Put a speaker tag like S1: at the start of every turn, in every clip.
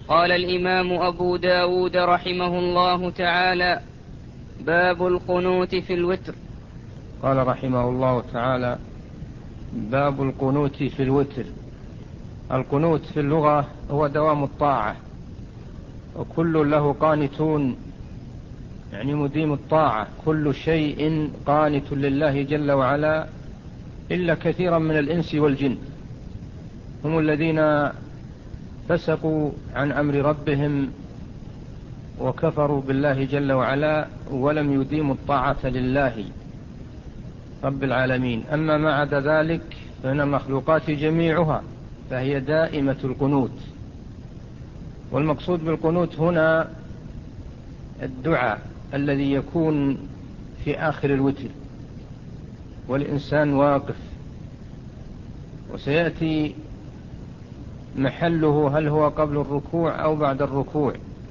S1: قال الإمام أبو داود رحمه الله تعالى: باب القنوت في الوتر.
S2: قال رحمه الله تعالى: باب القنوت في الوتر. القنوت في اللغة هو دوام الطاعة، وكل له قانتون، يعني مديم الطاعة. كل شيء قانت لله جل وعلا إلا كثيرا من الإنس والجن، هم الذين فسقوا عن أمر ربهم وكفروا بالله جل وعلا ولم يديموا الطاعة لله رب العالمين. أما ما عدا ذلك فإن المخلوقات جميعها فهي دائمة القنوت. والمقصود بالقنوت هنا الدعاء الذي يكون في آخر الوتر والإنسان واقف، وسيأتي محله هل هو قبل الركوع أو بعد الركوع،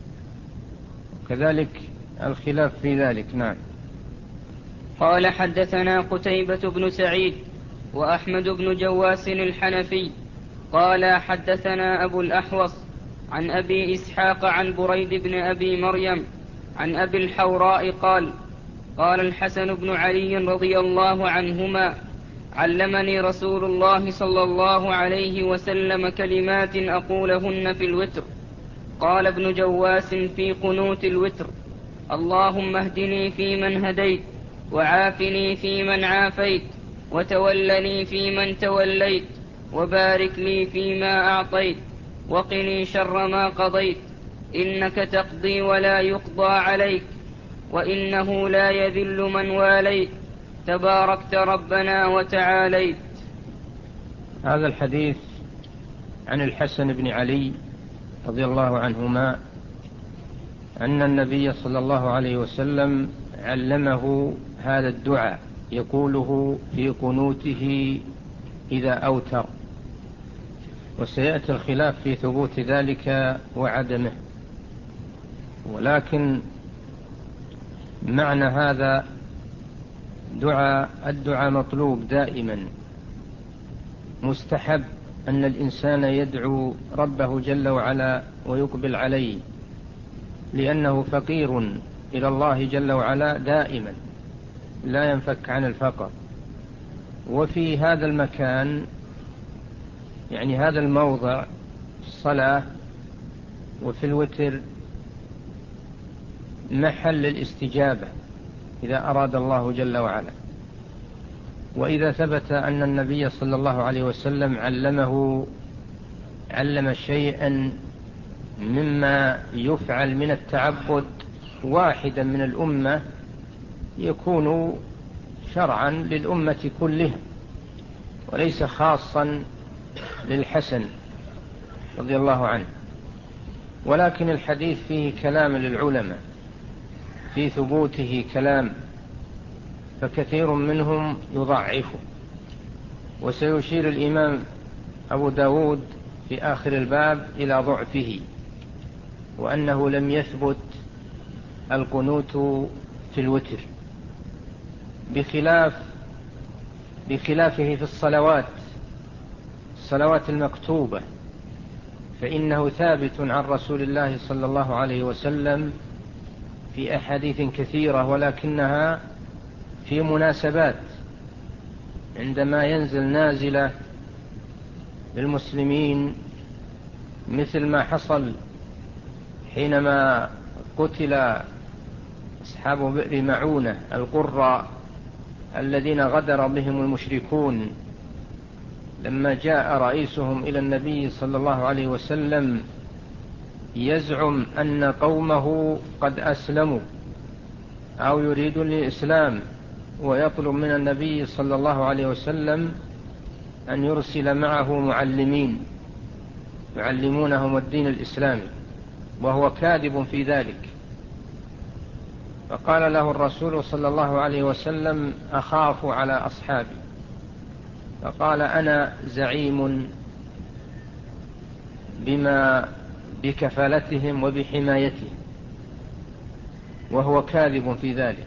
S2: كذلك الخلاف في ذلك. نعم.
S1: قال: حدثنا قتيبة بن سعيد وأحمد بن جواس الحنفي قال: حدثنا أبو الأحوص عن أبي إسحاق عن بريد بن أبي مريم عن أبي الحوراء قال: قال الحسن بن علي رضي الله عنهما: علمني رسول الله صلى الله عليه وسلم كلمات أقولهن في الوتر. قال ابن جواس في قنوت الوتر: اللهم اهدني فيمن هديت، وعافني فيمن عافيت، وتولني فيمن توليت، وبارك لي فيما أعطيت، وقني شر ما قضيت، إنك تقضي ولا يقضى عليك، وإنه لا يذل من واليت، تباركت ربنا وتعاليت.
S2: هذا الحديث عن الحسن بن علي رضي الله عنهما أن النبي صلى الله عليه وسلم علمه هذا الدعاء يقوله في قنوته إذا أوتر، وسيأتي الخلاف في ثبوت ذلك وعدمه، ولكن معنى هذا الدعاء مطلوب دائما، مستحب أن الإنسان يدعو ربه جل وعلا ويقبل عليه، لأنه فقير إلى الله جل وعلا دائما لا ينفك عن الفقر. وفي هذا المكان، يعني هذا الموضع، الصلاة وفي الوتر محل الاستجابة إذا أراد الله جل وعلا. وإذا ثبت أن النبي صلى الله عليه وسلم علم شيئا مما يفعل من التعبد واحدا من الأمة يكون شرعا للأمة كلها وليس خاصا للحسن رضي الله عنه. ولكن الحديث فيه كلام للعلماء في ثبوته كلام، فكثير منهم يضعفه. وسيشير الإمام أبو داود في آخر الباب إلى ضعفه، وأنه لم يثبت القنوت في الوتر، بخلافه في الصلوات المكتوبة، فإنه ثابت عن رسول الله صلى الله عليه وسلم في أحاديث كثيرة، ولكنها في مناسبات، عندما ينزل نازلة للمسلمين مثل ما حصل حينما قتل أصحاب بئر معونة القراء الذين غدر بهم المشركون، لما جاء رئيسهم إلى النبي صلى الله عليه وسلم يزعم أن قومه قد أسلموا أو يريدون الإسلام، ويطلب من النبي صلى الله عليه وسلم أن يرسل معه معلمين يعلمونهم الدين الإسلامي، وهو كاذب في ذلك. فقال له الرسول صلى الله عليه وسلم: أخاف على أصحابي. فقال: أنا زعيم بكفالتهم وبحمايتهم، وهو كاذب في ذلك.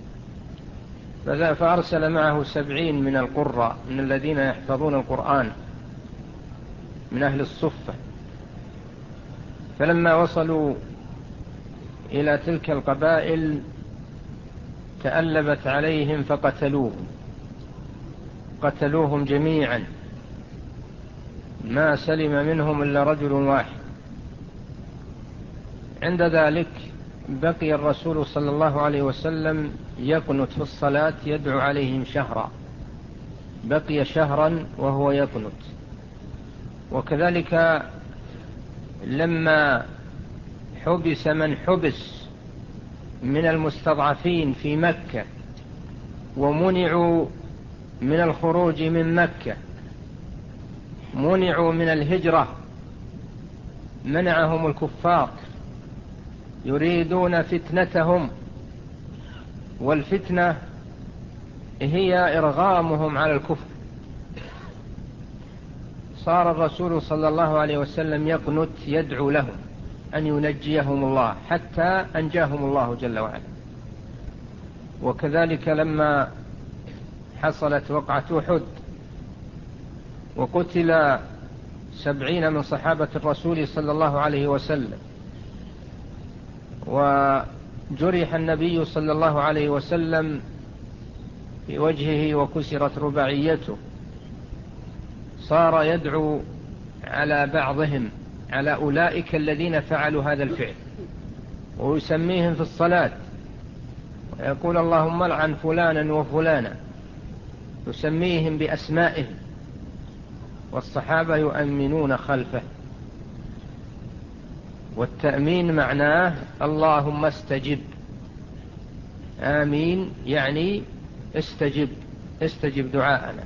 S2: فأرسل معه 70 من القراء من الذين يحفظون القرآن من أهل الصفة، فلما وصلوا إلى تلك القبائل تألبت عليهم قتلوهم جميعا، ما سلم منهم إلا رجل واحد. عند ذلك بقي الرسول صلى الله عليه وسلم يقنت في الصلاة يدعو عليهم شهرا، بقي شهرا وهو يقنت. وكذلك لما حبس من حبس من المستضعفين في مكة ومنعوا من الخروج من مكة، منعوا من الهجرة، منعهم الكفار يريدون فتنتهم، والفتنة هي إرغامهم على الكفر. صار الرسول صلى الله عليه وسلم يقنت يدعو لهم أن ينجيهم الله، حتى أنجاهم الله جل وعلا. وكذلك لما حصلت وقعة أحد وقتل 70 من صحابة الرسول صلى الله عليه وسلم، وجرح النبي صلى الله عليه وسلم في وجهه وكسرت رباعيته، صار يدعو على بعضهم، على أولئك الذين فعلوا هذا الفعل، ويسميهم في الصلاة ويقول اللهم لعن فلانا وفلانا، يسميهم بأسمائهم، والصحابة يؤمنون خلفه. والتأمين معناه اللهم استجب، آمين يعني استجب دعاءنا.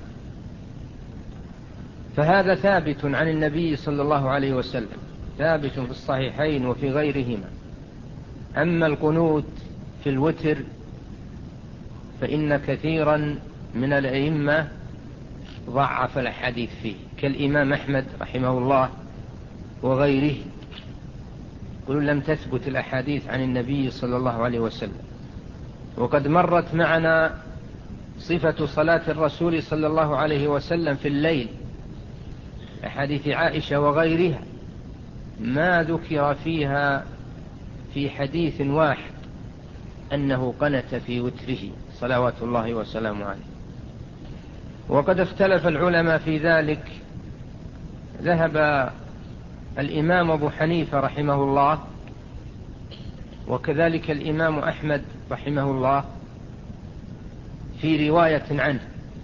S2: فهذا ثابت عن النبي صلى الله عليه وسلم، ثابت في الصحيحين وفي غيرهما. أما القنوت في الوتر فإن كثيرا من الأئمة ضعف الحديث فيه، كالإمام أحمد رحمه الله وغيره، قلوا لم تثبت الأحاديث عن النبي صلى الله عليه وسلم. وقد مرت معنا صفة صلاة الرسول صلى الله عليه وسلم في الليل، أحاديث عائشة وغيرها، ما ذكر فيها في حديث واحد أنه قنت في وتره صلوات الله وسلامه عليه. وقد اختلف العلماء في ذلك، ذهب الإمام أبو حنيفة رحمه الله وكذلك الإمام أحمد رحمه الله في رواية عنه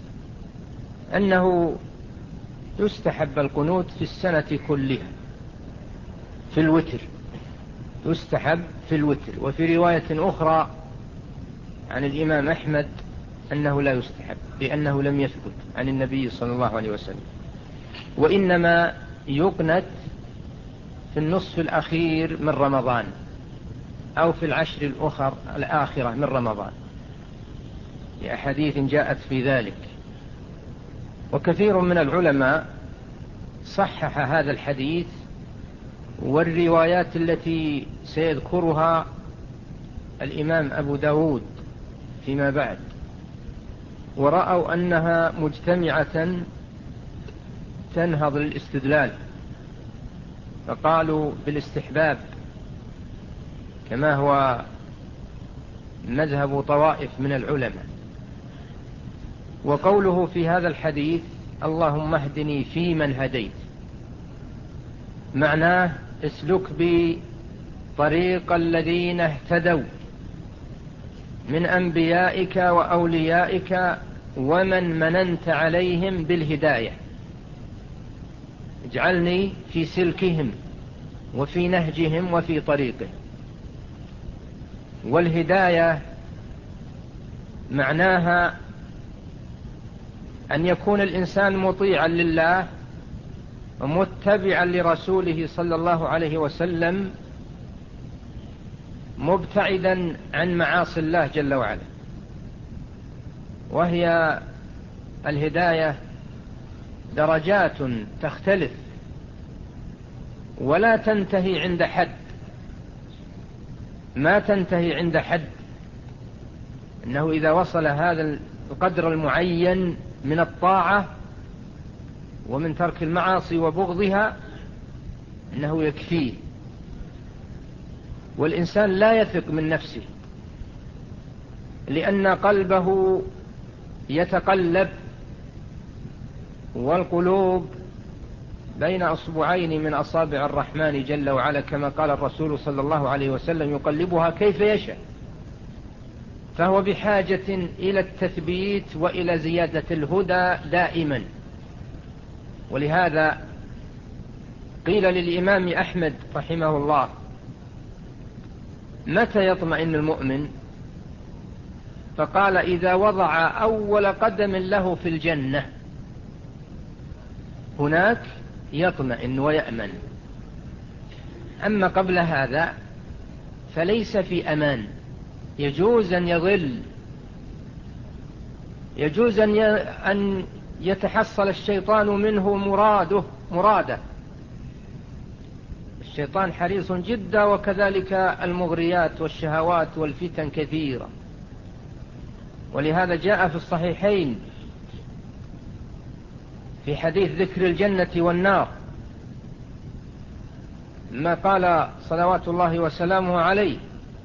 S2: أنه يستحب القنوت في السنة كلها في الوتر، يستحب في الوتر. وفي رواية أخرى عن الإمام أحمد أنه لا يستحب، لأنه لم يثبت عن النبي صلى الله عليه وسلم، وإنما يقنت في النصف الأخير من رمضان أو في العشر الآخرة من رمضان، لأحاديث جاءت في ذلك. وكثير من العلماء صحح هذا الحديث والروايات التي سيذكرها الإمام أبو داود فيما بعد، ورأوا أنها مجتمعة تنهض للاستدلال، فقالوا بالاستحباب كما هو مذهب طوائف من العلماء. وقوله في هذا الحديث اللهم اهدني فيمن هديت، معناه اسلك بي طريق الذين اهتدوا من أنبيائك وأوليائك ومن مننت عليهم بالهداية، اجعلني في سلكهم وفي نهجهم وفي طريقهم. والهداية معناها أن يكون الإنسان مطيعا لله ومتبعا لرسوله صلى الله عليه وسلم، مبتعدا عن معاصي الله جل وعلا. وهي الهداية درجات تختلف ولا تنتهي عند حد، ما تنتهي عند حد، أنه إذا وصل هذا القدر المعين من الطاعة ومن ترك المعاصي وبغضها أنه يكفيه. والإنسان لا يثق من نفسه، لأن قلبه يتقلب، والقلوب بين أصبعين من أصابع الرحمن جل وعلا، كما قال الرسول صلى الله عليه وسلم: يقلبها كيف يشاء. فهو بحاجة إلى التثبيت وإلى زيادة الهدى دائما. ولهذا قيل للإمام أحمد رحمه الله: متى يطمئن المؤمن؟ فقال: إذا وضع أول قدم له في الجنة، هناك يطمئن ويأمن. أما قبل هذا فليس في أمان، يجوز أن يضل، يجوز أن يتحصل الشيطان منه مراده. الشيطان حريص جدا، وكذلك المغريات والشهوات والفتن كثيرة. ولهذا جاء في الصحيحين في حديث ذكر الجنة والنار ما قال صلوات الله وسلامه عليه: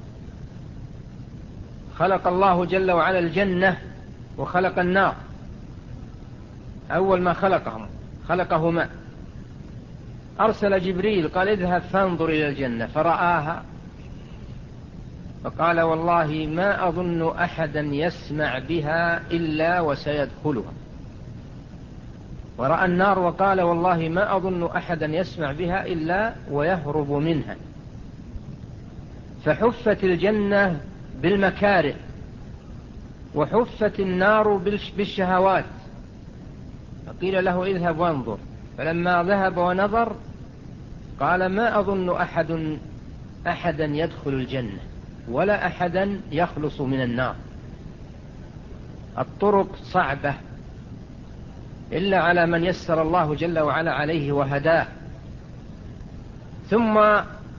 S2: خلق الله جل وعلا الجنة وخلق النار، أول ما خلقهما أرسل جبريل قال: اذهب فانظر إلى الجنة، فرآها فقال: والله ما أظن أحدا يسمع بها إلا وسيدخلها. ورأى النار وقال: والله ما أظن أحدا يسمع بها إلا ويهرب منها. فحفت الجنة بالمكاره، وحفت النار بالشهوات. فقيل له: اذهب وانظر. فلما ذهب ونظر قال: ما أظن أحدا يدخل الجنة ولا أحدا يخلص من النار. الطرق صعبة إلا على من يسر الله جل وعلا عليه وهداه. ثم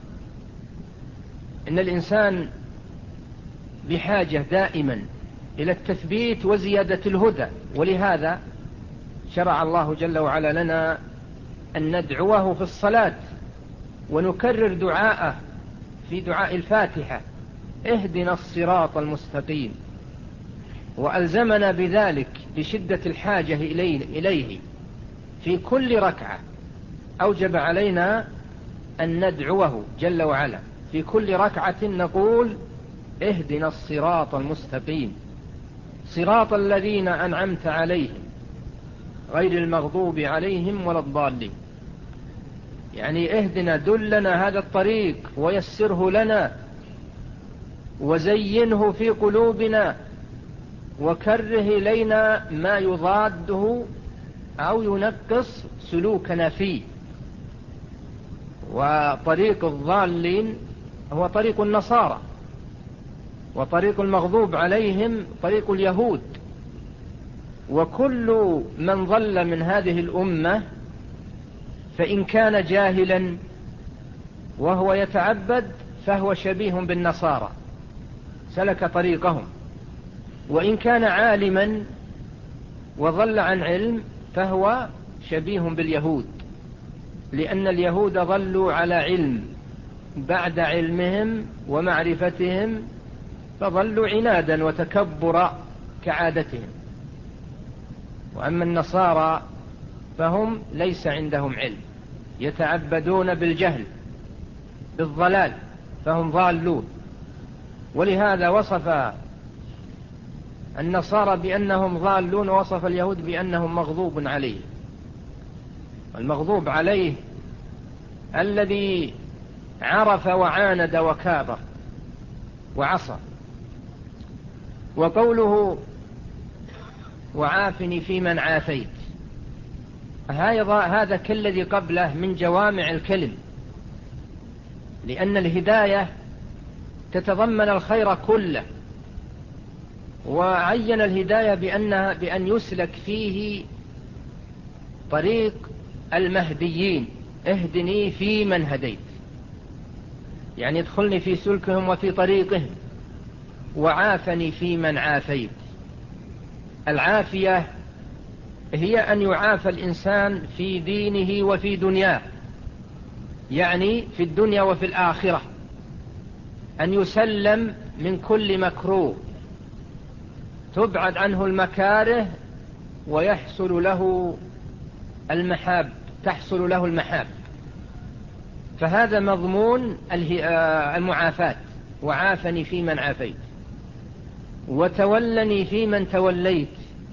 S2: إن الإنسان بحاجة دائما إلى التثبيت وزيادة الهدى. ولهذا شرع الله جل وعلا لنا أن ندعوه في الصلاة ونكرر دعاءه في دعاء الفاتحة: اهدنا الصراط المستقيم. وألزمنا بذلك بشدة الحاجة إليه في كل ركعة. أوجب علينا أن ندعوه جل وعلا في كل ركعة، نقول: اهدنا الصراط المستقيم صراط الذين أنعمت عليهم غير المغضوب عليهم ولا الضالين. يعني اهدنا، دلنا هذا الطريق ويسره لنا وزينه في قلوبنا، وكره إلينا ما يضاده أو ينقص سلوكنا فيه. وطريق الضالين هو طريق النصارى، وطريق المغضوب عليهم طريق اليهود. وكل من ضل من هذه الأمة فإن كان جاهلا وهو يتعبد فهو شبيه بالنصارى، سلك طريقهم. وإن كان عالما وضل عن علم فهو شبيه باليهود، لأن اليهود ضلوا على علم، بعد علمهم ومعرفتهم فضلوا عنادا وتكبرا كعادتهم. وأما النصارى فهم ليس عندهم علم، يتعبدون بالجهل بالضلال، فهم ضالون. ولهذا وصف النصارى بأنهم ضالون، ووصف اليهود بأنهم مغضوب عليه. المغضوب عليه الذي عرف وعاند وكابر وعصى. وقوله: وعافني في من عافيت، هذا كالذي قبله من جوامع الكلم، لأن الهداية تتضمن الخير كله. وعين الهداية بأن يسلك فيه طريق المهديين: اهدني في من هديت، يعني ادخلني في سلكهم وفي طريقهم. وعافني في من عافيت، العافية هي أن يعافى الإنسان في دينه وفي دنياه، يعني في الدنيا وفي الآخرة. أن يسلم من كل مكروه، تبعد عنه المكاره ويحصل له المحاب، تحصل له المحاب. فهذا مضمون المعافاة: وعافني فيمن عافيت، وتولني فيمن توليت.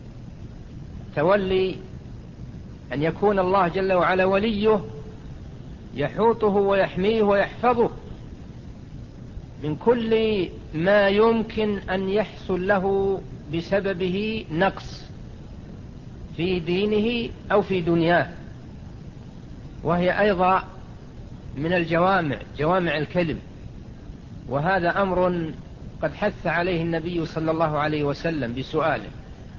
S2: تولي أن يكون الله جل وعلا وليه، يحوطه ويحميه ويحفظه من كل ما يمكن أن يحصل له بسببه نقص في دينه أو في دنياه، وهي أيضا من جوامع الكلم. وهذا أمر قد حث عليه النبي صلى الله عليه وسلم بسؤاله،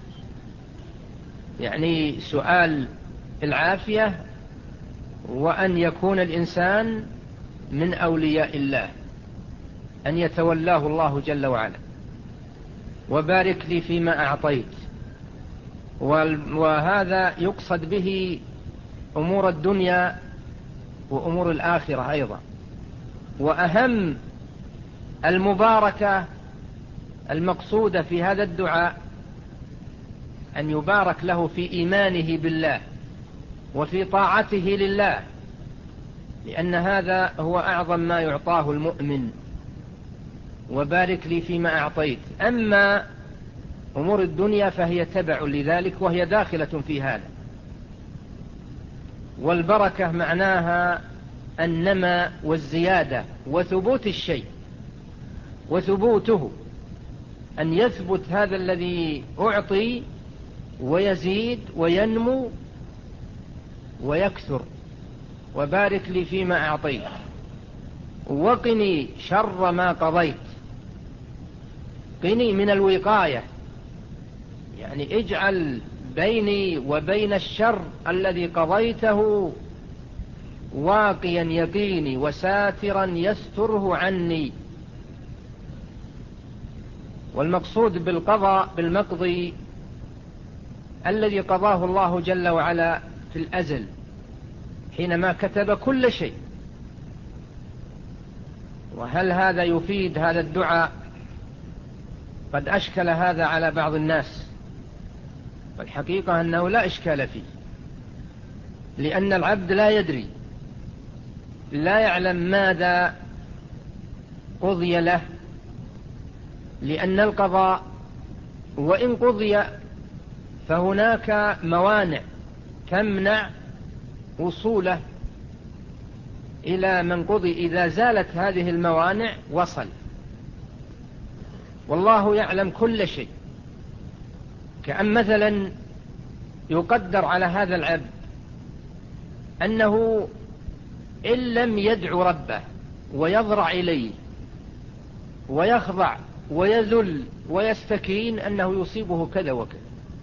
S2: يعني سؤال العافية، وأن يكون الإنسان من أولياء الله، أن يتولاه الله جل وعلا. وبارك لي فيما أعطيت، وهذا يقصد به أمور الدنيا وأمور الآخرة أيضا. وأهم المباركة المقصودة في هذا الدعاء أن يبارك له في إيمانه بالله وفي طاعته لله، لأن هذا هو أعظم ما يعطاه المؤمن. وبارك لي فيما أعطيت. أما أمور الدنيا فهي تبع لذلك، وهي داخلة في هذا. والبركة معناها النماء والزيادة وثبوت الشيء، وثبوته أن يثبت هذا الذي أعطي ويزيد وينمو ويكثر. وبارك لي فيما أعطيت وقني شر ما قضيت. قني من الوقاية، يعني اجعل بيني وبين الشر الذي قضيته واقيا يقيني وساترا يستره عني. والمقصود بالقضاء بالمقضي الذي قضاه الله جل وعلا في الأزل حينما كتب كل شيء. وهل هذا يفيد هذا الدعاء؟ قد أشكل هذا على بعض الناس، والحقيقة أنه لا إشكال فيه، لأن العبد لا يدري، لا يعلم ماذا قضي له، لأن القضاء وإن قضي فهناك موانع تمنع وصوله إلى من قضي. إذا زالت هذه الموانع وصل. والله يعلم كل شيء. كأن مثلا يقدر على هذا العبد أنه إن لم يدعو ربه ويضرع إليه ويخضع ويذل ويستكين أنه يصيبه كذا وكذا.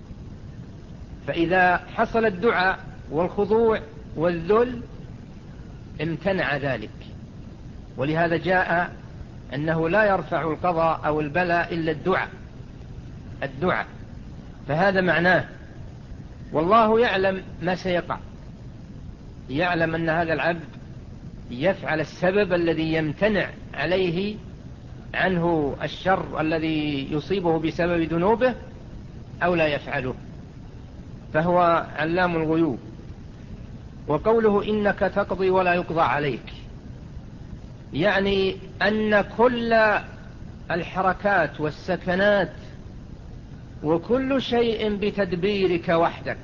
S2: فإذا حصل الدعاء والخضوع والذل امتنع ذلك. ولهذا جاء أنه لا يرفع القضاء أو البلاء إلا الدعاء. فهذا معناه. والله يعلم ما سيقع، يعلم أن هذا العبد يفعل السبب الذي يمتنع عليه عنه الشر الذي يصيبه بسبب ذنوبه أو لا يفعله، فهو علام الغيوب. وقوله إنك تقضي ولا يقضى عليك، يعني أن كل الحركات والسكنات وكل شيء بتدبيرك وحدك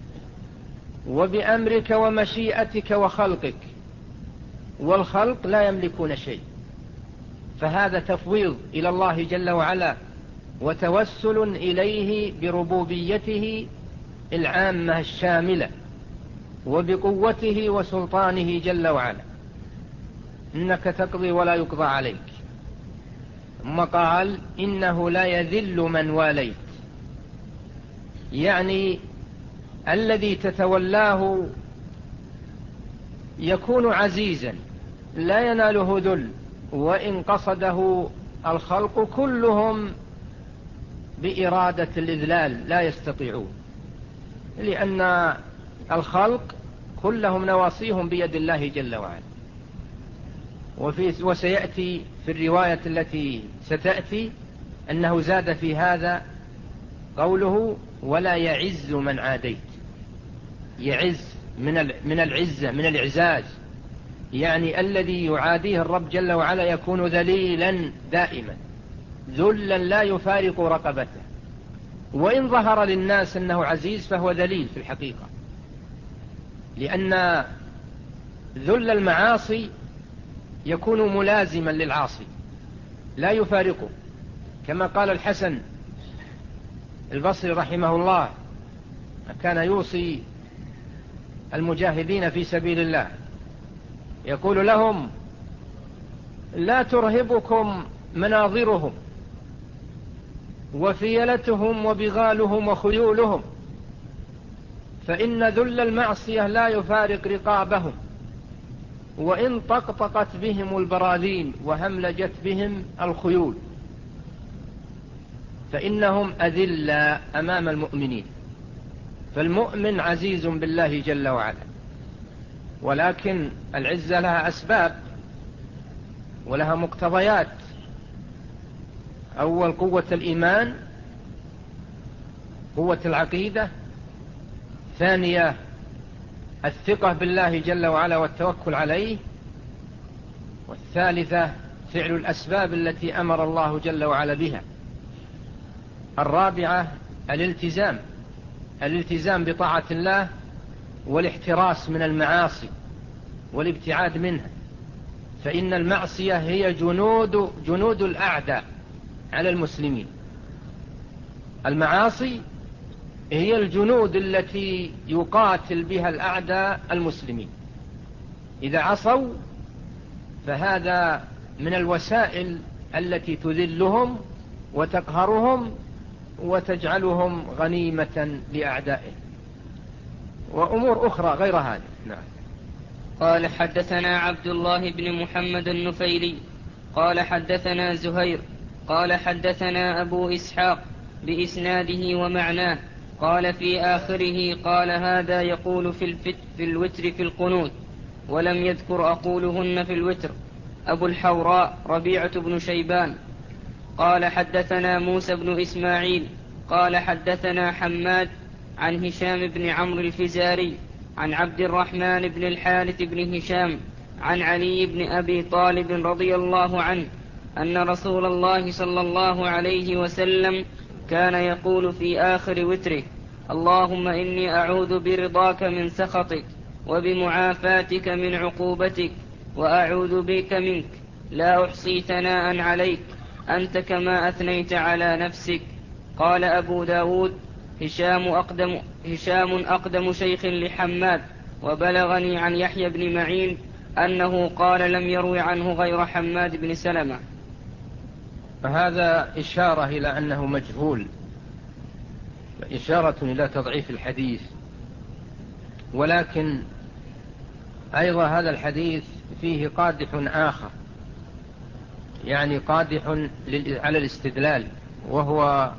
S2: وبأمرك ومشيئتك وخلقك، والخلق لا يملكون شيء. فهذا تفويض إلى الله جل وعلا وتوسل إليه بربوبيته العامة الشاملة وبقوته وسلطانه جل وعلا. إنك تقضي ولا يقضى عليك. ثم قال إنه لا يذل من واليت، يعني الذي تتولاه يكون عزيزا لا يناله ذل، وإن قصده الخلق كلهم بإرادة الإذلال لا يستطيعون، لأن الخلق كلهم نواصيهم بيد الله جل وعلا. وسيأتي في الرواية التي ستأتي أنه زاد في هذا قوله ولا يعز من عاديت. يعز من العزة، من الإعزاز، يعني الذي يعاديه الرب جل وعلا يكون ذليلا دائما، ذلا لا يفارق رقبته، وإن ظهر للناس أنه عزيز فهو ذليل في الحقيقة، لأن ذل المعاصي يكون ملازما للعاصي لا يفارقه، كما قال الحسن البصري رحمه الله كان يوصي المجاهدين في سبيل الله يقول لهم لا ترهبكم مناظرهم وفيلتهم وبغالهم وخيولهم، فإن ذل المعصية لا يفارق رقابهم، وإن طقطقت بهم البراذين وهملجت بهم الخيول فإنهم أذلة أمام المؤمنين. فالمؤمن عزيز بالله جل وعلا، ولكن العزة لها أسباب ولها مقتضيات. أول قوة الإيمان، قوة العقيدة. ثانية الثقة بالله جل وعلا والتوكل عليه. والثالثة فعل الأسباب التي أمر الله جل وعلا بها. الرابعة الالتزام بطاعة الله والاحتراس من المعاصي والابتعاد منها، فإن المعصية هي جنود الأعداء على المسلمين. المعاصي هي الجنود التي يقاتل بها الأعداء المسلمين. إذا عصوا فهذا من الوسائل التي تذلهم وتقهرهم وتجعلهم غنيمة لأعدائهم، وأمور أخرى غير هذه. نعم.
S1: قال حدثنا عبد الله بن محمد النفيلي قال حدثنا زهير قال حدثنا أبو إسحاق بإسناده ومعناه قال في آخره قال هذا يقول في الوتر في القنوت، ولم يذكر أقولهن في الوتر. أبو الحوراء ربيعة بن شيبان قال حدثنا موسى بن إسماعيل قال حدثنا حماد عن هشام بن عمرو الفزاري عن عبد الرحمن بن الحارث بن هشام عن علي بن أبي طالب رضي الله عنه أن رسول الله صلى الله عليه وسلم كان يقول في آخر وتره اللهم إني أعوذ برضاك من سخطك وبمعافاتك من عقوبتك وأعوذ بك منك لا أحصي ثناء عليك أنت كما أثنيت على نفسك. قال أبو داود هشام أقدم شيخ لحماد، وبلغني عن يحيى بن معين أنه قال لم يروي عنه غير حماد بن سلمة.
S2: فهذا إشارة إلى أنه مجهول، إشارة إلى تضعيف الحديث. ولكن أيضا هذا الحديث فيه قادح آخر، يعني قادح على الاستدلال، وهو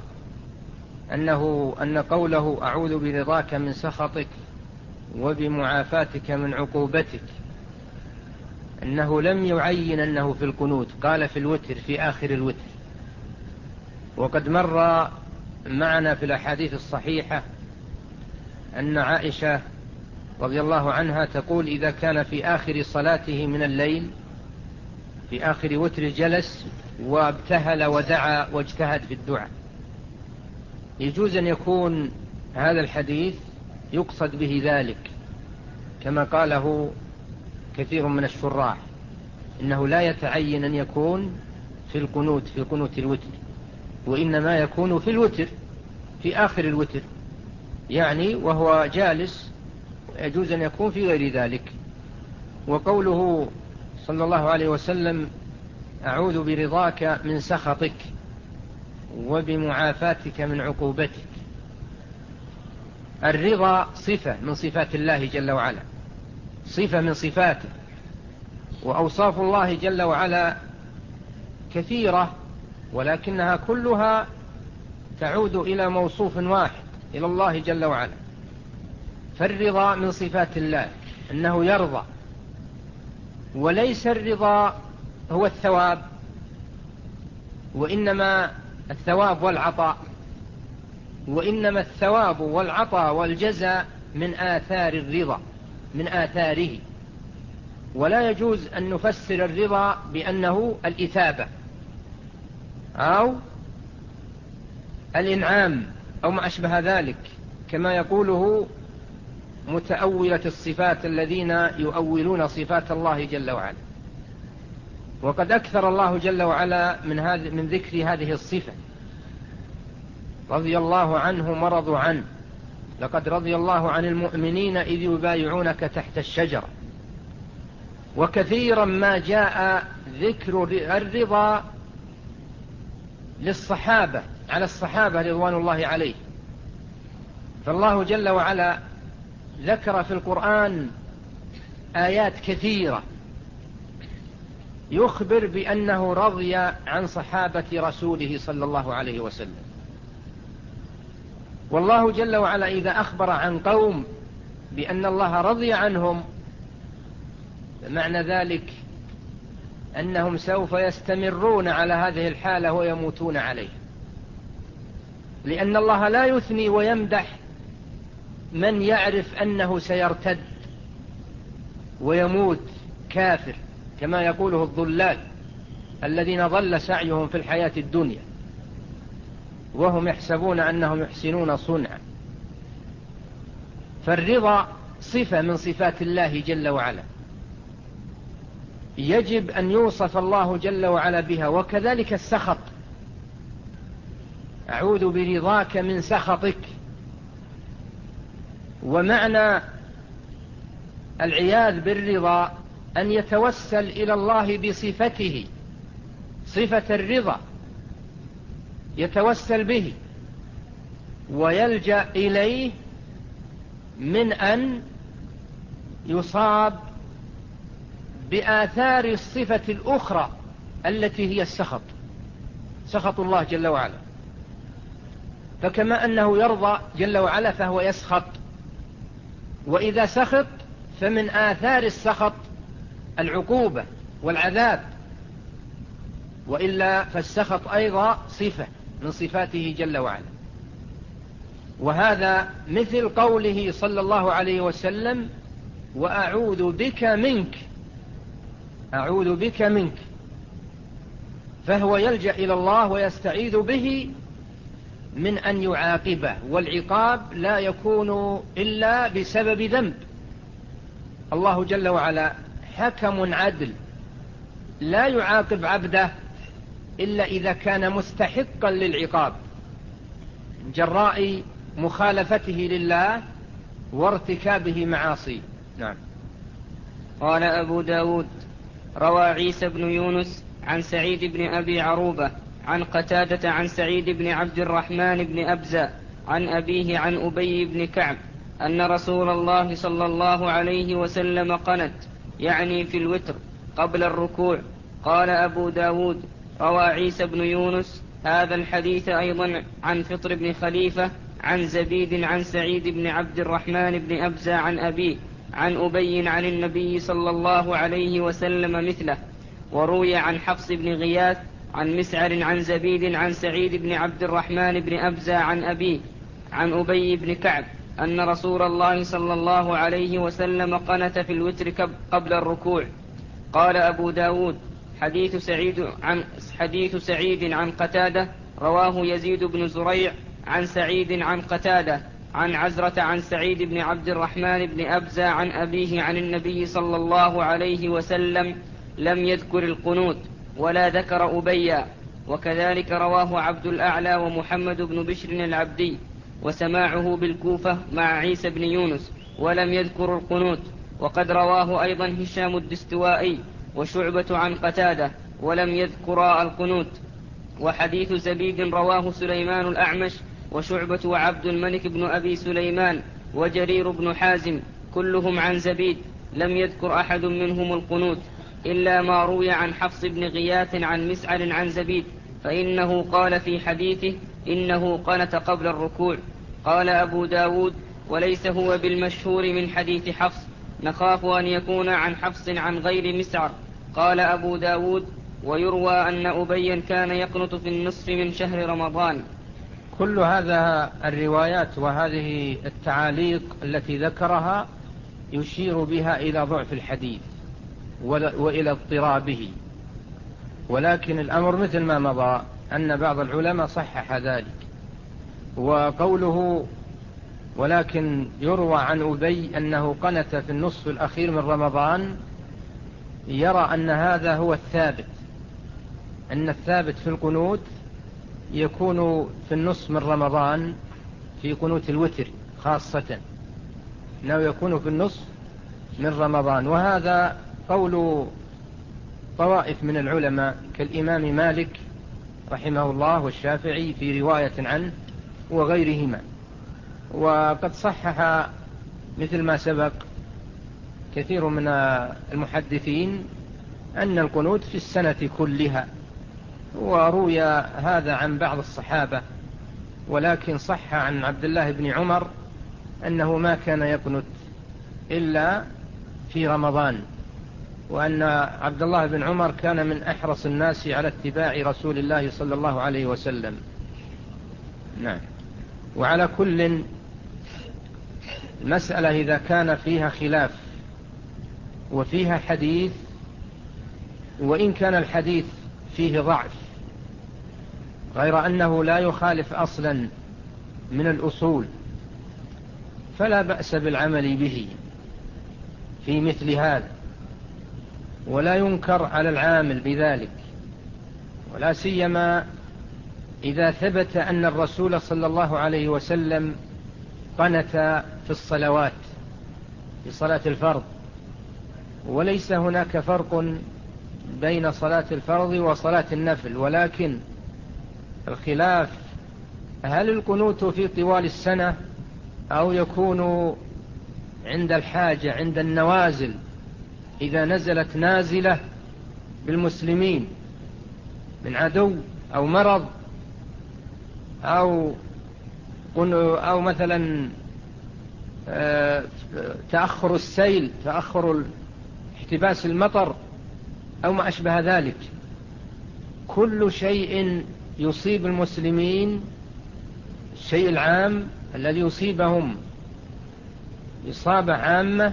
S2: أن قوله أعوذ برضاك من سخطك وبمعافاتك من عقوبتك أنه لم يعين أنه في القنوت، قال في الوتر في آخر الوتر. وقد مر معنا في الأحاديث الصحيحة أن عائشة رضي الله عنها تقول إذا كان في آخر صلاته من الليل في آخر وتر جلس وابتهل ودعا واجتهد في الدعاء. يجوز أن يكون هذا الحديث يقصد به ذلك كما قاله كثير من الشراح، إنه لا يتعين أن يكون في القنوت في قنوت الوتر، وإنما يكون في الوتر في آخر الوتر، يعني وهو جالس. يجوز أن يكون في غير ذلك. وقوله صلى الله عليه وسلم أعوذ برضاك من سخطك وبمعافاتك من عقوبتك، الرضا صفة من صفات الله جل وعلا، صفة من صفاته. وأوصاف الله جل وعلا كثيرة، ولكنها كلها تعود إلى موصوف واحد، إلى الله جل وعلا. فالرضا من صفات الله أنه يرضى، وليس الرضا هو الثواب، وإنما الثواب والعطاء، وإنما الثواب والعطاء والجزاء من آثار الرضا، من آثاره. ولا يجوز أن نفسر الرضا بأنه الإثابة أو الإنعام أو ما أشبه ذلك، كما يقوله متأولة الصفات الذين يؤولون صفات الله جل وعلا. وقد أكثر الله جل وعلا من ذكر هذه الصفة: رضي الله عنهم ورضوا عنه، لقد رضي الله عن المؤمنين إذ يبايعونك تحت الشجرة. وكثيرا ما جاء ذكر الرضا للصحابة، على الصحابة رضوان الله عليه. فالله جل وعلا ذكر في القرآن آيات كثيرة يخبر بأنه رضي عن صحابة رسوله صلى الله عليه وسلم. والله جل وعلا إذا أخبر عن قوم بأن الله رضي عنهم، معنى ذلك أنهم سوف يستمرون على هذه الحالة ويموتون عليه، لأن الله لا يثني ويمدح من يعرف أنه سيرتد ويموت كافر، كما يقوله الضلال الذين ضل سعيهم في الحياة الدنيا وهم يحسبون أنهم يحسنون صنعا. فالرضا صفة من صفات الله جل وعلا، يجب أن يوصف الله جل وعلا بها. وكذلك السخط: أعوذ برضاك من سخطك. ومعنى العياذ بالرضا أن يتوسل إلى الله بصفته، صفة الرضا، يتوسل به ويلجأ إليه من أن يصاب بآثار الصفة الأخرى التي هي السخط، سخط الله جل وعلا. فكما أنه يرضى جل وعلا فهو يسخط، وإذا سخط فمن آثار السخط العقوبة والعذاب، وإلا فالسخط أيضا صفة من صفاته جل وعلا. وهذا مثل قوله صلى الله عليه وسلم: وأعوذ بك منك، أعوذ بك منك. فهو يلجأ إلى الله ويستعيذ به من أن يعاقبه، والعقاب لا يكون إلا بسبب ذنب. الله جل وعلا حكم عدل، لا يعاقب عبده إلا إذا كان مستحقا للعقاب جراء مخالفته لله وارتكابه معاصي. نعم.
S1: قال أبو داود: روى عيسى بن يونس عن سعيد بن أبي عروبة عن قتادة عن سعيد بن عبد الرحمن بن أبزة عن أبيه عن أبي بن كعب أن رسول الله صلى الله عليه وسلم قنت، يعني في الوتر قبل الركوع. قال أبو داود: روى عيسى بن يونس هذا الحديث أيضا عن فطر بن خليفة عن زبيد عن سعيد بن عبد الرحمن بن أبزة عن أبيه عن أبي عن النبي صلى الله عليه وسلم مثله. وروي عن حفص بن غياث عن مسعر عن زبيد عن سعيد بن عبد الرحمن بن أبزة عن أبيه عن أبي بن كعب أن رسول الله صلى الله عليه وسلم قنت في الوتر قبل الركوع. قال أبو داود: حديث سعيد عن قتادة رواه يزيد بن زريع عن سعيد عن قتادة عن عزرة عن سعيد بن عبد الرحمن بن أبزة عن أبيه عن النبي صلى الله عليه وسلم لم يذكر القنوت ولا ذكر أبيا. وكذلك رواه عبد الأعلى ومحمد بن بشر العبدي، وسماعه بالكوفة مع عيسى بن يونس، ولم يذكر القنوت. وقد رواه أيضا هشام الدستوائي وشعبة عن قتادة ولم يذكر القنوت. وحديث زبيد رواه سليمان الأعمش وشعبة وعبد الملك بن أبي سليمان وجرير بن حازم كلهم عن زبيد، لم يذكر أحد منهم القنوت إلا ما روي عن حفص بن غياث عن مسعر عن زبيد، فإنه قال في حديثه إنه قنت قبل الركوع. قال أبو داود: وليس هو بالمشهور من حديث حفص، نخاف أن يكون عن حفص عن غير مسعر. قال أبو داود: ويروى أن أبيا كان يقنط في النصف من شهر رمضان.
S2: كل هذا الروايات وهذه التعاليق التي ذكرها يشير بها إلى ضعف الحديث وإلى اضطرابه، ولكن الأمر مثل ما مضى أن بعض العلماء صحح ذلك. وقوله ولكن يروى عن أبي أنه قنت في النصف الأخير من رمضان، يرى أن هذا هو الثابت، أن الثابت في القنوت يكون في النصف من رمضان في قنوت الوتر خاصة، أنه يكون في النصف من رمضان. وهذا قول طوائف من العلماء كالإمام مالك رحمه الله والشافعي في رواية عنه وغيرهما. وقد صحح مثل ما سبق كثير من المحدثين أن القنوت في السنة كلها، وروي هذا عن بعض الصحابة، ولكن صح عن عبد الله بن عمر أنه ما كان يقنت إلا في رمضان، وأن عبد الله بن عمر كان من أحرص الناس على اتباع رسول الله صلى الله عليه وسلم. نعم. وعلى كل المسألة إذا كان فيها خلاف وفيها حديث، وإن كان الحديث فيه ضعف غير أنه لا يخالف أصلا من الأصول، فلا بأس بالعمل به في مثل هذا، ولا ينكر على العامل بذلك، ولا سيما إذا ثبت أن الرسول صلى الله عليه وسلم قنت في الصلوات، في صلاة الفرض. وليس هناك فرق بين صلاة الفرض وصلاة النفل، ولكن الخلاف هل القنوت في طوال السنة أو يكون عند الحاجة، عند النوازل، إذا نزلت نازلة بالمسلمين من عدو أو مرض أو مثلا تأخر السيل، تأخر احتباس المطر أو ما أشبه ذلك. كل شيء يصيب المسلمين، الشيء العام الذي يصيبهم إصابة عامة،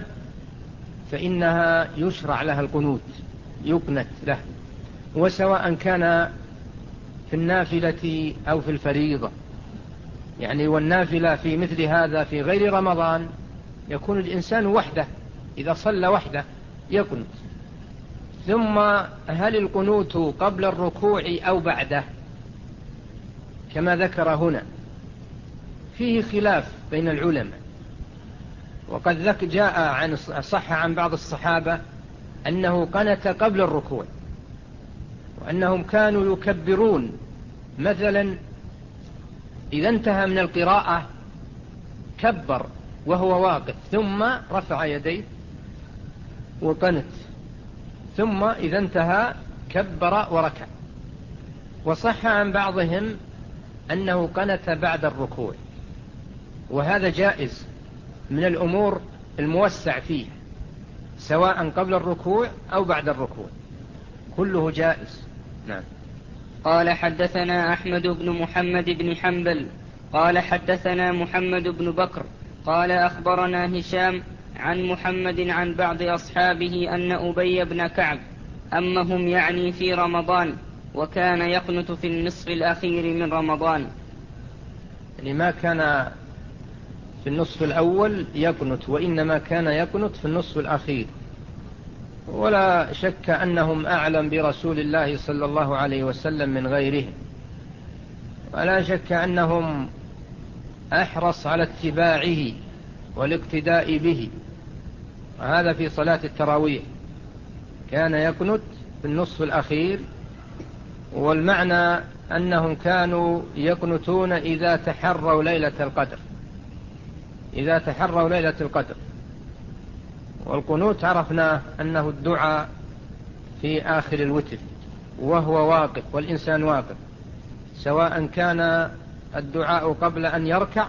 S2: فإنها يشرع لها القنوت، يقنت له، وسواء كان في النافلة أو في الفريضة. يعني والنافلة في مثل هذا في غير رمضان يكون الإنسان وحده، إذا صلى وحده يقنت. ثم هل القنوت قبل الركوع أو بعده كما ذكر هنا؟ فيه خلاف بين العلماء، وقد جاء صح عن بعض الصحابة أنه قنت قبل الركوع، وأنهم كانوا يكبرون مثلا إذا انتهى من القراءة كبر وهو واقف، ثم رفع يديه وقنت، ثم إذا انتهى كبر وركع. وصح عن بعضهم أنه قنت بعد الركوع، وهذا جائز من الأمور الموسع فيه، سواء قبل الركوع أو بعد الركوع، كله جائز. نعم.
S1: قال حدثنا أحمد بن محمد بن حنبل قال حدثنا محمد بن بكر قال أخبرنا هشام عن محمد عن بعض أصحابه أن أبي بن كعب أمهم يعني في رمضان، وكان يقنت في النصف الأخير من رمضان.
S2: يعني ما كان في النصف الأول يقنت، وإنما كان يقنت في النصف الأخير. ولا شك أنهم أعلم برسول الله صلى الله عليه وسلم من غيرهم، ولا شك أنهم أحرص على اتباعه والاقتداء به. وهذا في صلاة التراويح كان يقنت في النصف الأخير، والمعنى أنهم كانوا يقنتون إذا تحروا ليلة القدر، إذا تحروا ليلة القدر. والقنوت عرفنا أنه الدعاء في آخر الوتر وهو واقف، والإنسان واقف، سواء كان الدعاء قبل أن يركع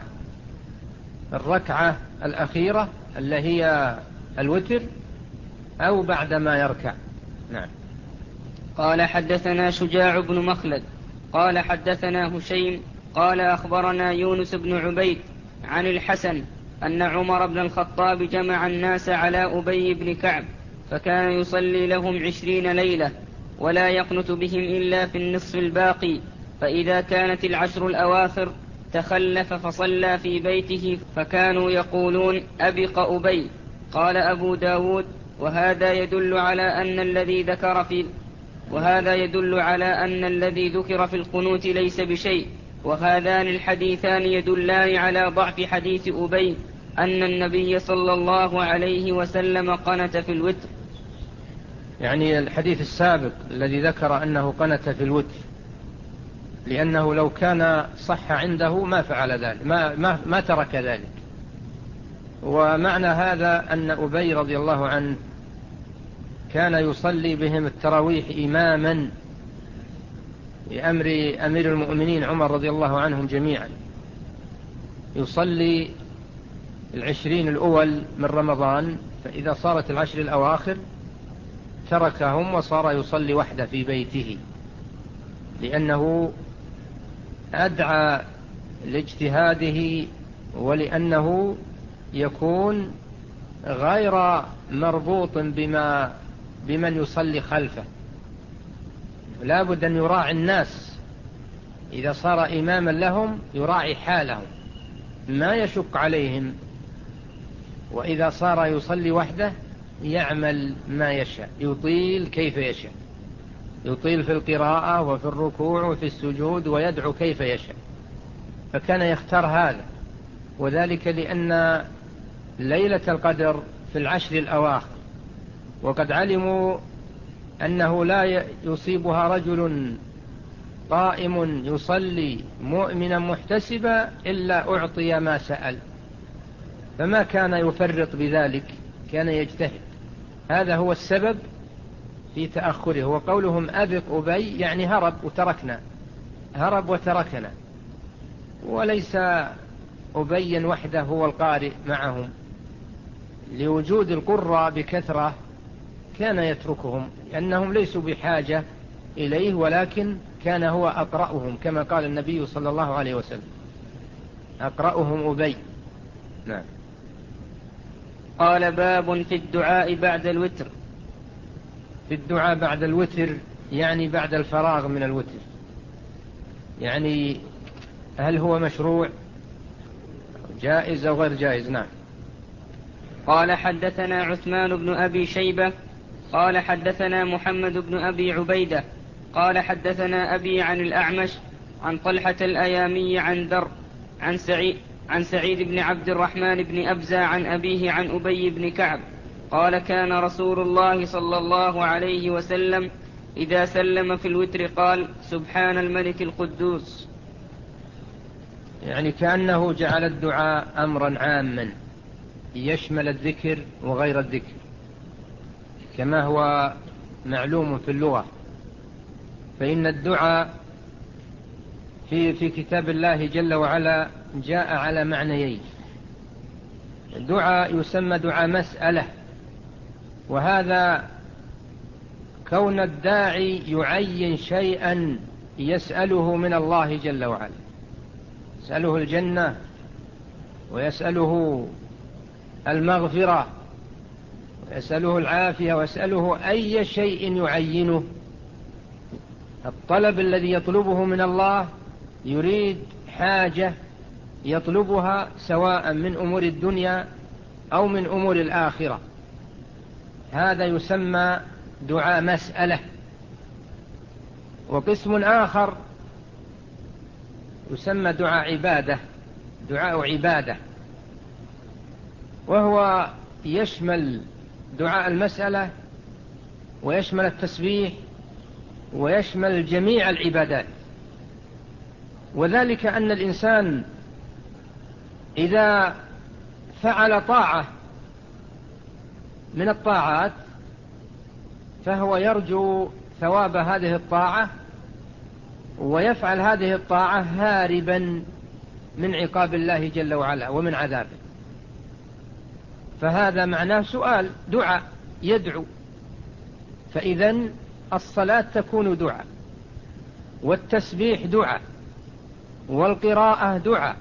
S2: الركعة الأخيرة اللي هي الوتر أو بعدما يركع. نعم.
S1: قال حدثنا شجاع بن مخلد قال حدثنا هشيم قال أخبرنا يونس بن عبيد عن الحسن أن عمر بن الخطاب جمع الناس على أبي بن كعب فكان يصلي لهم 20 ليلة ولا يقنت بهم إلا في النصف الباقي، فإذا كانت 10 الأواخر تخلف فصلى في بيته فكانوا يقولون أبق أبي. قال أبو داود وهذا يدل على أن الذي ذكر في القنوت ليس بشيء، وهذان الحديثان يدلان على ضعف حديث أبي أن النبي صلى الله عليه وسلم قنت في الوتر.
S2: يعني الحديث السابق الذي ذكر أنه قنت في الوتر، لأنه لو كان صح عنده ما فعل ذلك، ما ترك ذلك. ومعنى هذا أن أبي رضي الله عنه كان يصلي بهم التراويح إماما بأمر أمير المؤمنين عمر رضي الله عنهم جميعا، يصلي 20 الأول من رمضان، فإذا صارت 10 الأواخر تركهم وصار يصلي وحده في بيته، لأنه أدعى لاجتهاده ولأنه يكون غير مربوط بمن يصلي خلفه. لا بد أن يراعي الناس، إذا صار إماما لهم يراعي حالهم ما يشق عليهم، وإذا صار يصلي وحده يعمل ما يشاء، يطيل كيف يشاء، يطيل في القراءة وفي الركوع وفي السجود ويدعو كيف يشاء. فكان يختار هذا، وذلك لأن ليلة القدر في 10 الأواخر، وقد علموا أنه لا يصيبها رجل قائم يصلي مؤمنا محتسبا إلا أعطي ما سأل، فما كان يفرط بذلك، كان يجتهد. هذا هو السبب في تأخره. وقولهم أبق أبي يعني هرب وتركنا، وليس أبي وحده هو القارئ معهم، لوجود القراء بكثرة كان يتركهم لأنهم ليسوا بحاجة إليه، ولكن كان هو أقرأهم كما قال النبي صلى الله عليه وسلم أقرأهم أبي. نعم.
S1: قال باب في الدعاء بعد الوتر.
S2: في الدعاء بعد الوتر يعني بعد الفراغ من الوتر، يعني هل هو مشروع جائز أو غير جائز؟ نعم.
S1: قال حدثنا عثمان بن أبي شيبة قال حدثنا محمد بن أبي عبيدة قال حدثنا أبي عن الأعمش عن طلحة الأيامي عن ذر عن سعيد بن عبد الرحمن بن أبزة عن أبيه عن أبي بن كعب قال كان رسول الله صلى الله عليه وسلم إذا سلم في الوتر قال سبحان الملك القدوس.
S2: يعني كأنه جعل الدعاء أمرا عاما يشمل الذكر وغير الذكر، كما هو معلوم في اللغة. فإن الدعاء في كتاب الله جل وعلا جاء على معنيين. دعاء يسمى دعاء مسألة، وهذا كون الداعي يعين شيئا يسأله من الله جل وعلا، يسأله الجنة ويسأله المغفرة ويسأله العافية ويسأله أي شيء يعينه. الطلب الذي يطلبه من الله يريد حاجة يطلبها سواء من أمور الدنيا أو من أمور الآخرة، هذا يسمى دعاء مسألة. وقسم آخر يسمى دعاء عبادة، وهو يشمل دعاء المسألة ويشمل التسبيح ويشمل جميع العبادات. وذلك أن الإنسان إذا فعل طاعة من الطاعات فهو يرجو ثواب هذه الطاعة، ويفعل هذه الطاعة هاربا من عقاب الله جل وعلا ومن عذابه، فهذا معناه سؤال، دعاء، يدعو. فإذن الصلاة تكون دعاء، والتسبيح دعاء، والقراءة دعاء،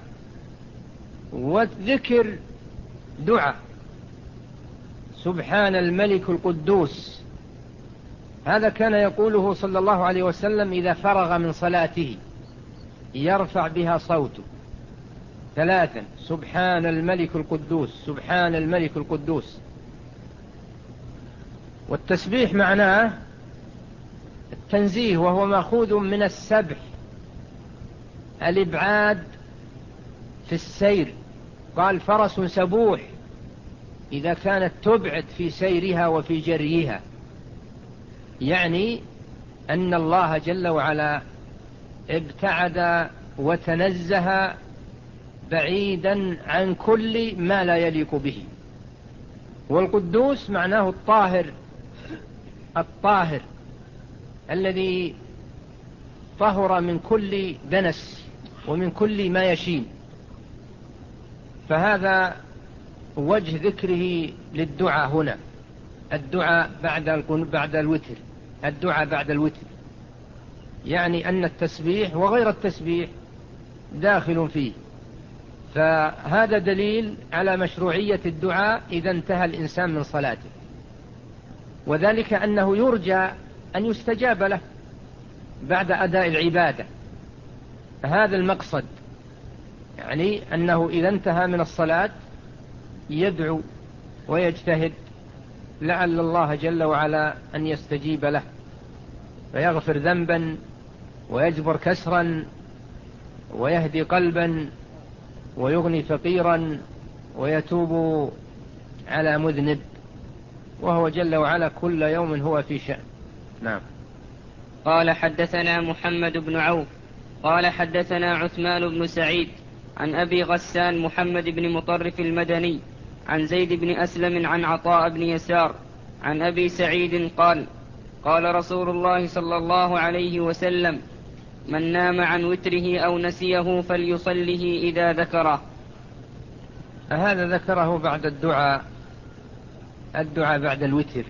S2: والذكر دعاء. سبحان الملك القدوس، هذا كان يقوله صلى الله عليه وسلم إذا فرغ من صلاته، يرفع بها صوته 3: سبحان الملك القدوس، سبحان الملك القدوس. والتسبيح معناه التنزيه، وهو مأخوذ من السبح، الإبعاد في السير. قال فرس سبوح إذا كانت تبعد في سيرها وفي جريها، يعني أن الله جل وعلا ابتعد وتنزه بعيدا عن كل ما لا يليق به. والقدوس معناه الطاهر، الطاهر الذي طهر من كل دنس ومن كل ما يشين. فهذا وجه ذكره للدعاء هنا، الدعاء بعد الوتر، الدعاء بعد الوتر، يعني أن التسبيح وغير التسبيح داخل فيه. فهذا دليل على مشروعية الدعاء إذا انتهى الإنسان من صلاته، وذلك أنه يرجى أن يستجاب له بعد أداء العبادة. هذا المقصد، يعني أنه إذا انتهى من الصلاة يدعو ويجتهد لعل الله جل وعلا أن يستجيب له، فيغفر ذنبا ويجبر كسرا ويهدي قلبا ويغني فقيرا ويتوب على مذنب، وهو جل وعلا كل يوم هو في شأن. نعم.
S1: قال حدثنا محمد بن عوف قال حدثنا عثمان بن سعيد عن أبي غسان محمد بن مطرف المدني عن زيد بن أسلم عن عطاء بن يسار عن أبي سعيد قال قال رسول الله صلى الله عليه وسلم: من نام عن وتره أو نسيه فليصله إذا ذكره.
S2: هذا ذكره بعد الدعاء بعد الوتر،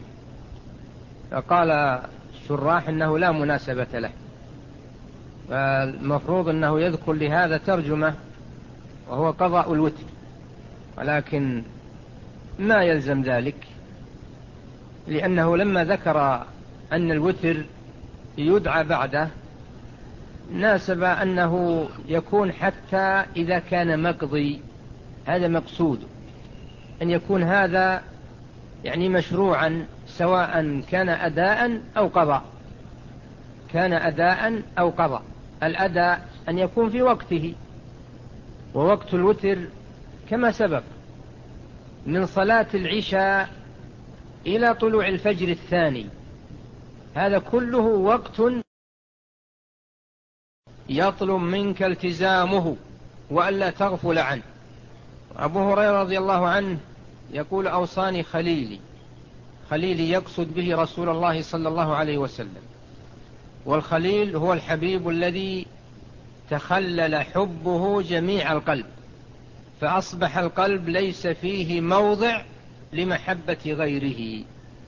S2: فقال الشراح أنه لا مناسبة له، فالمفروض أنه يذكر لهذا ترجمة وهو قضاء الوتر، ولكن ما يلزم ذلك، لأنه لما ذكر أن الوتر يدعى بعده ناسب أنه يكون حتى إذا كان مقضي. هذا مقصود، أن يكون هذا يعني مشروعا، سواء كان أداء أو قضاء، كان أداء أو قضاء. الأداء أن يكون في وقته، ووقت الوتر كما سبق من صلاة العشاء إلى طلوع الفجر الثاني، هذا كله وقت يطلب منك التزامه وألا تغفل عنه. أبو هريرة رضي الله عنه يقول: أوصاني خليلي. خليلي يقصد به رسول الله صلى الله عليه وسلم، والخليل هو الحبيب الذي تخلل حبه جميع القلب، فأصبح القلب ليس فيه موضع لمحبة غيره.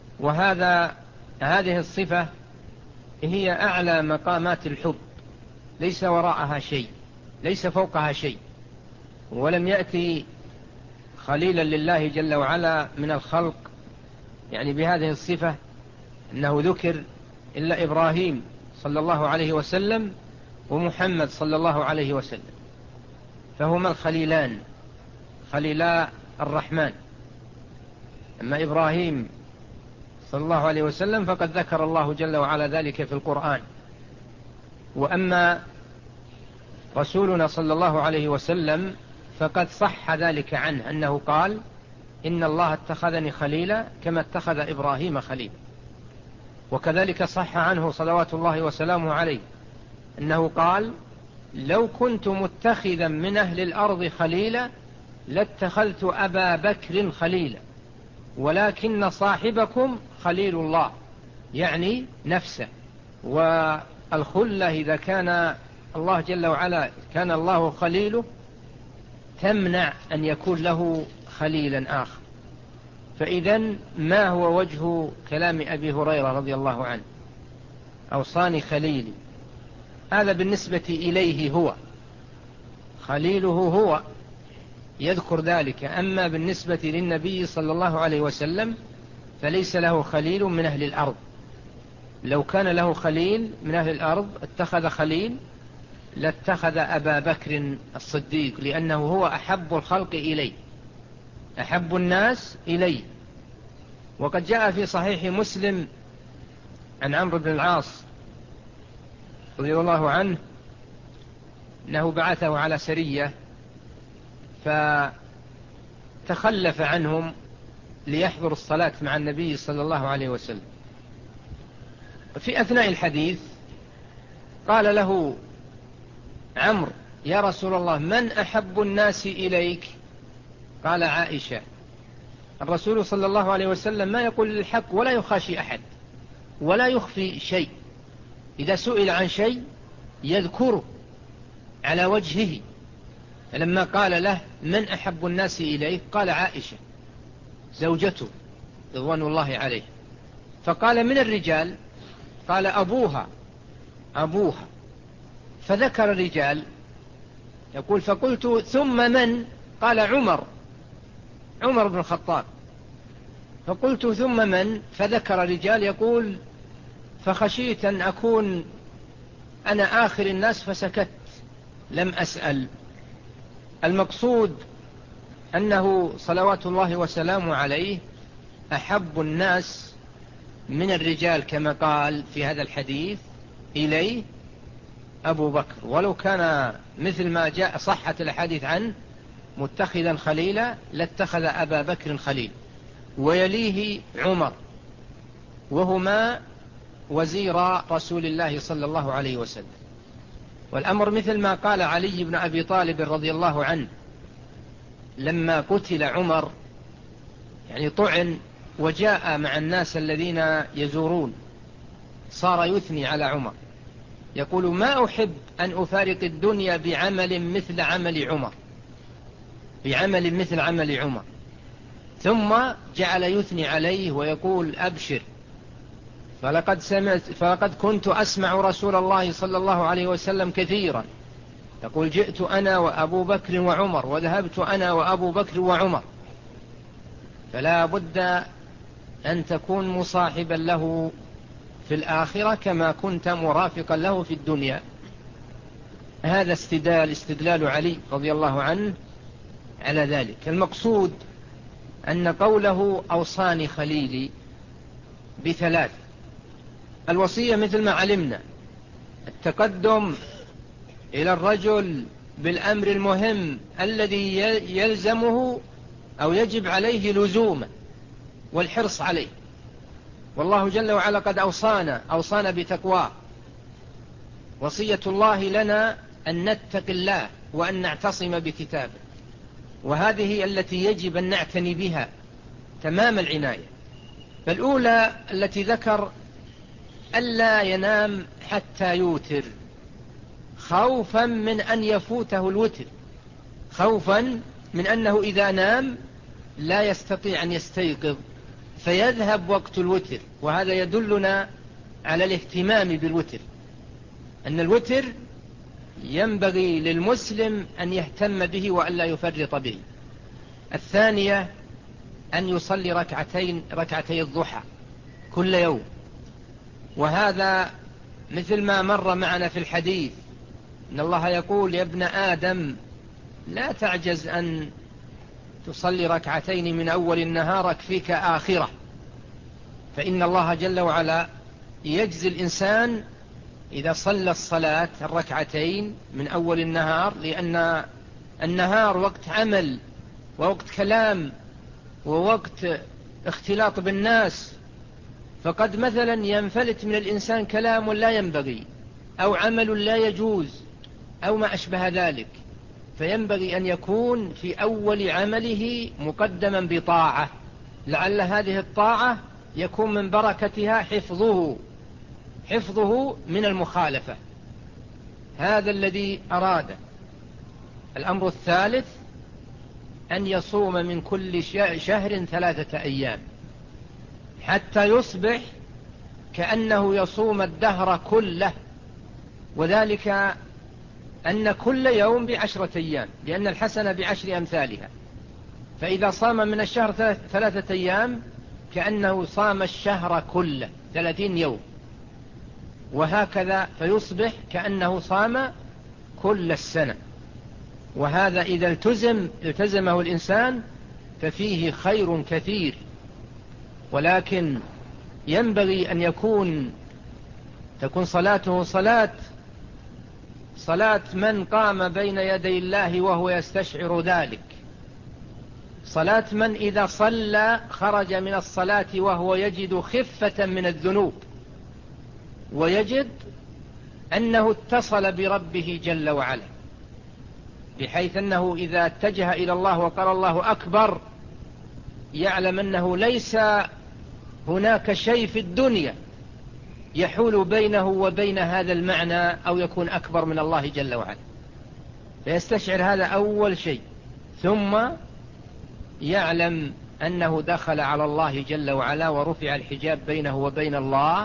S2: هذه الصفة هي أعلى مقامات الحب، ليس وراءها شيء، ليس فوقها شيء. ولم يأتي خليلا لله جل وعلا من الخلق يعني بهذه الصفة أنه ذكر إلا إبراهيم صلى الله عليه وسلم ومحمد صلى الله عليه وسلم، فهما الخليلان، خليلا الرحمن. أما إبراهيم صلى الله عليه وسلم فقد ذكر الله جل وعلا ذلك في القرآن. وأما رسولنا صلى الله عليه وسلم فقد صح ذلك عنه أنه قال: إن الله اتخذني خليلا كما اتخذ إبراهيم خليلا. وكذلك صح عنه صلوات الله وسلامه عليه أنه قال: لو كنت متخذا من أهل الأرض خليلا لاتخذت أبا بكر خليلا، ولكن صاحبكم خليل الله، يعني نفسه. والخلة إذا كان الله جل وعلا كان الله خليله تمنع أن يكون له خليلا آخر. فإذن ما هو وجه كلام أبي هريرة رضي الله عنه؟ أوصاني خليلي. هذا بالنسبة إليه هو، خليله هو يذكر ذلك. أما بالنسبة للنبي صلى الله عليه وسلم فليس له خليل من أهل الأرض. لو كان له خليل من أهل الأرض اتخذ خليل لاتخذ أبا بكر الصديق، لأنه هو أحب الخلق إليه، أحب الناس إليه. وقد جاء في صحيح مسلم عن عمرو بن العاص رضي الله عنه أنه بعثه على سرية فتخلف عنهم ليحضر الصلاة مع النبي صلى الله عليه وسلم. في أثناء الحديث قال له عمرو: يا رسول الله، من أحب الناس إليك؟ قال: عائشة. الرسول صلى الله عليه وسلم ما يقول الحق ولا يخاشي أحد ولا يخفي شيء، إذا سئل عن شيء يذكره على وجهه. فلما قال له: من أحب الناس إليك؟ قال: عائشة زوجته رضوان الله عليه. فقال: من الرجال؟ قال: أبوها. فذكر الرجال، يقول: فقلت: ثم من؟ قال: عمر بن الخطاب. فقلت: ثم من؟ فذكر رجال، يقول: فخشيت أن أكون أنا آخر الناس فسكت لم أسأل. المقصود أنه صلوات الله وسلامه عليه أحب الناس من الرجال كما قال في هذا الحديث إليه أبو بكر، ولو كان مثل ما جاء صحت الحديث عنه متخذا خليلا لاتخذ أبا بكر خليل، ويليه عمر، وهما وزير رسول الله صلى الله عليه وسلم. والأمر مثل ما قال علي بن أبي طالب رضي الله عنه لما قتل عمر، يعني طعن وجاء مع الناس الذين يزورون، صار يثني على عمر، يقول: ما أحب أن أفارق الدنيا بعمل مثل عمل عمر. ثم جعل يثني عليه ويقول: أبشر، فلقد كنت أسمع رسول الله صلى الله عليه وسلم كثيرا يقول: جئت أنا وأبو بكر وعمر، وذهبت أنا وأبو بكر وعمر. فلا بد أن تكون مصاحبا له في الآخرة كما كنت مرافقا له في الدنيا. هذا استدلال علي رضي الله عنه على ذلك. المقصود أن قوله أوصاني خليلي بثلاث: الوصية مثل ما علمنا التقدم إلى الرجل بالأمر المهم الذي يلزمه أو يجب عليه لزومه والحرص عليه. والله جل وعلا قد أوصانا بتقواه. وصية الله لنا أن نتقي الله وأن نعتصم بكتابه، وهذه التي يجب أن نعتني بها تمام العناية. فالأولى التي ذكر: ألا ينام حتى يوتر، خوفا من أن يفوته الوتر، خوفا من أنه إذا نام لا يستطيع أن يستيقظ فيذهب وقت الوتر. وهذا يدلنا على الاهتمام بالوتر، أن الوتر ينبغي للمسلم أن يهتم به وألا يفرط به. الثانية أن يصلي ركعتي الضحى كل يوم، وهذا مثل ما مر معنا في الحديث إن الله يقول: يا ابن آدم لا تعجز أن تصلي ركعتين من أول النهار أكفيك آخرة. فإن الله جل وعلا يجزي الإنسان إذا صلى الصلاة الركعتين من أول النهار، لأن النهار وقت عمل ووقت كلام ووقت اختلاط بالناس، فقد مثلا ينفلت من الإنسان كلام لا ينبغي أو عمل لا يجوز أو ما أشبه ذلك، فينبغي أن يكون في أول عمله مقدما بطاعة، لعل هذه الطاعة يكون من بركتها حفظه من المخالفة. هذا الذي أراده. الأمر الثالث أن يصوم من كل شهر 3 أيام حتى يصبح كأنه يصوم الدهر كله، وذلك أن كل يوم ب10 أيام، لأن الحسنة ب10 أمثالها. فإذا صام من الشهر 3 أيام كأنه صام الشهر كله 30 يوم، وهكذا فيصبح كأنه صام كل السنة. وهذا إذا التزمه الإنسان ففيه خير كثير. ولكن ينبغي أن تكون صلاته صلاة من قام بين يدي الله وهو يستشعر ذلك، صلاة من إذا صلى خرج من الصلاة وهو يجد خفة من الذنوب، ويجد أنه اتصل بربه جل وعلا، بحيث أنه إذا اتجه إلى الله وقال الله أكبر يعلم أنه ليس هناك شيء في الدنيا يحول بينه وبين هذا المعنى أو يكون أكبر من الله جل وعلا، فيستشعر هذا أول شيء، ثم يعلم أنه دخل على الله جل وعلا ورفع الحجاب بينه وبين الله،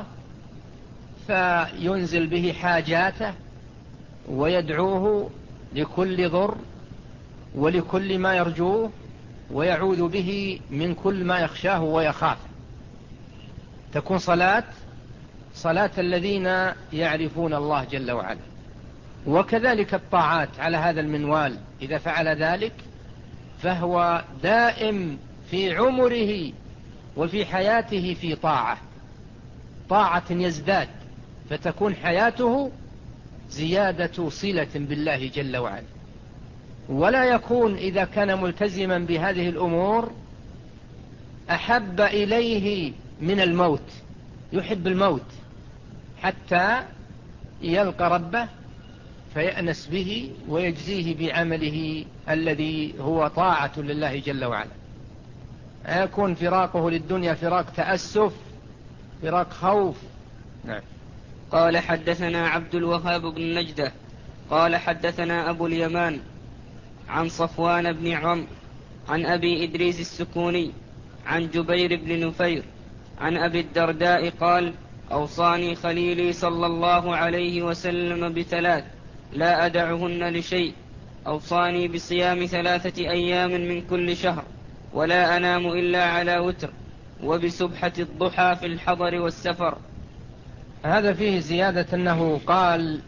S2: فينزل به حاجاته ويدعوه لكل ضر ولكل ما يرجوه، ويعوذ به من كل ما يخشاه ويخافه. تكون صلاة الذين يعرفون الله جل وعلا. وكذلك الطاعات على هذا المنوال، إذا فعل ذلك فهو دائم في عمره وفي حياته في طاعة يزداد، فتكون حياته زيادة صلة بالله جل وعلا. ولا يكون إذا كان ملتزما بهذه الأمور أحب إليه من الموت، يحب الموت حتى يلقى ربه فيأنس به ويجزيه بعمله الذي هو طاعة لله جل وعلا. يكون فراقه للدنيا فراق تأسف، فراق خوف. نعم.
S1: قال حدثنا عبد الوهاب بن نجدة قال حدثنا أبو اليمان عن صفوان بن عمرو عن أبي إدريس السكوني عن جبير بن نفير عن أبي الدرداء قال: أوصاني خليلي صلى الله عليه وسلم ب3 لا أدعهن لشيء. أوصاني بصيام 3 أيام من كل شهر ولا أنام إلا على وتر، وبسبحة الضحى في الحضر والسفر.
S2: هذا فيه زيادة أنه قال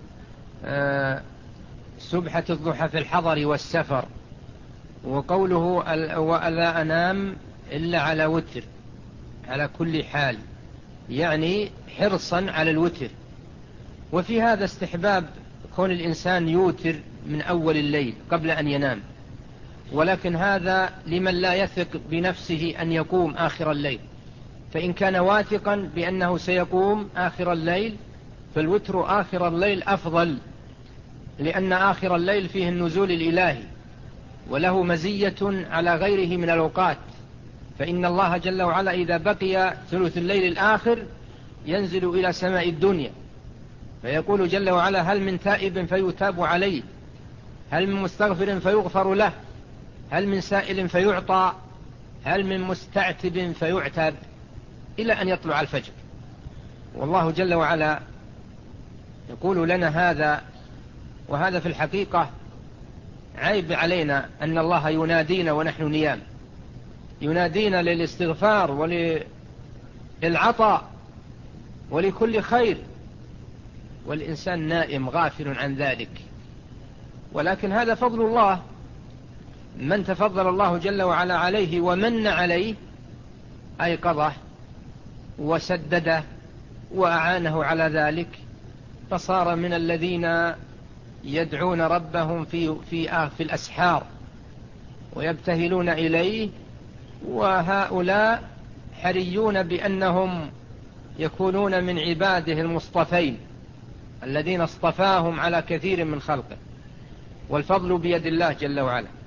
S2: سبحة الضحى في الحضر والسفر، وقوله ولا أنام إلا على وتر على كل حال، يعني حرصا على الوتر. وفي هذا استحباب كون الإنسان يوتر من أول الليل قبل أن ينام، ولكن هذا لمن لا يثق بنفسه أن يقوم آخر الليل، فإن كان واثقا بأنه سيقوم آخر الليل فالوتر آخر الليل أفضل، لأن آخر الليل فيه النزول الإلهي وله مزية على غيره من الأوقات. فإن الله جل وعلا إذا بقي ثلث الليل الآخر ينزل إلى سماء الدنيا فيقول جل وعلا: هل من تائب فيتاب عليه، هل من مستغفر فيغفر له، هل من سائل فيعطى، هل من مستعتب فيعتب، إلى أن يطلع الفجر. والله جل وعلا يقول لنا هذا، وهذا في الحقيقة عيب علينا أن الله ينادينا ونحن نيام، ينادينا للاستغفار وللعطاء ولكل خير، والإنسان نائم غافل عن ذلك. ولكن هذا فضل الله، من تفضل الله جل وعلا عليه ومن عليه أيقظه وسدده وأعانه على ذلك، فصار من الذين يدعون ربهم في الأسحار ويبتهلون إليه. وهؤلاء حريون بأنهم يكونون من عباده المصطفين الذين اصطفاهم على كثير من خلقه، والفضل بيد الله جل وعلا.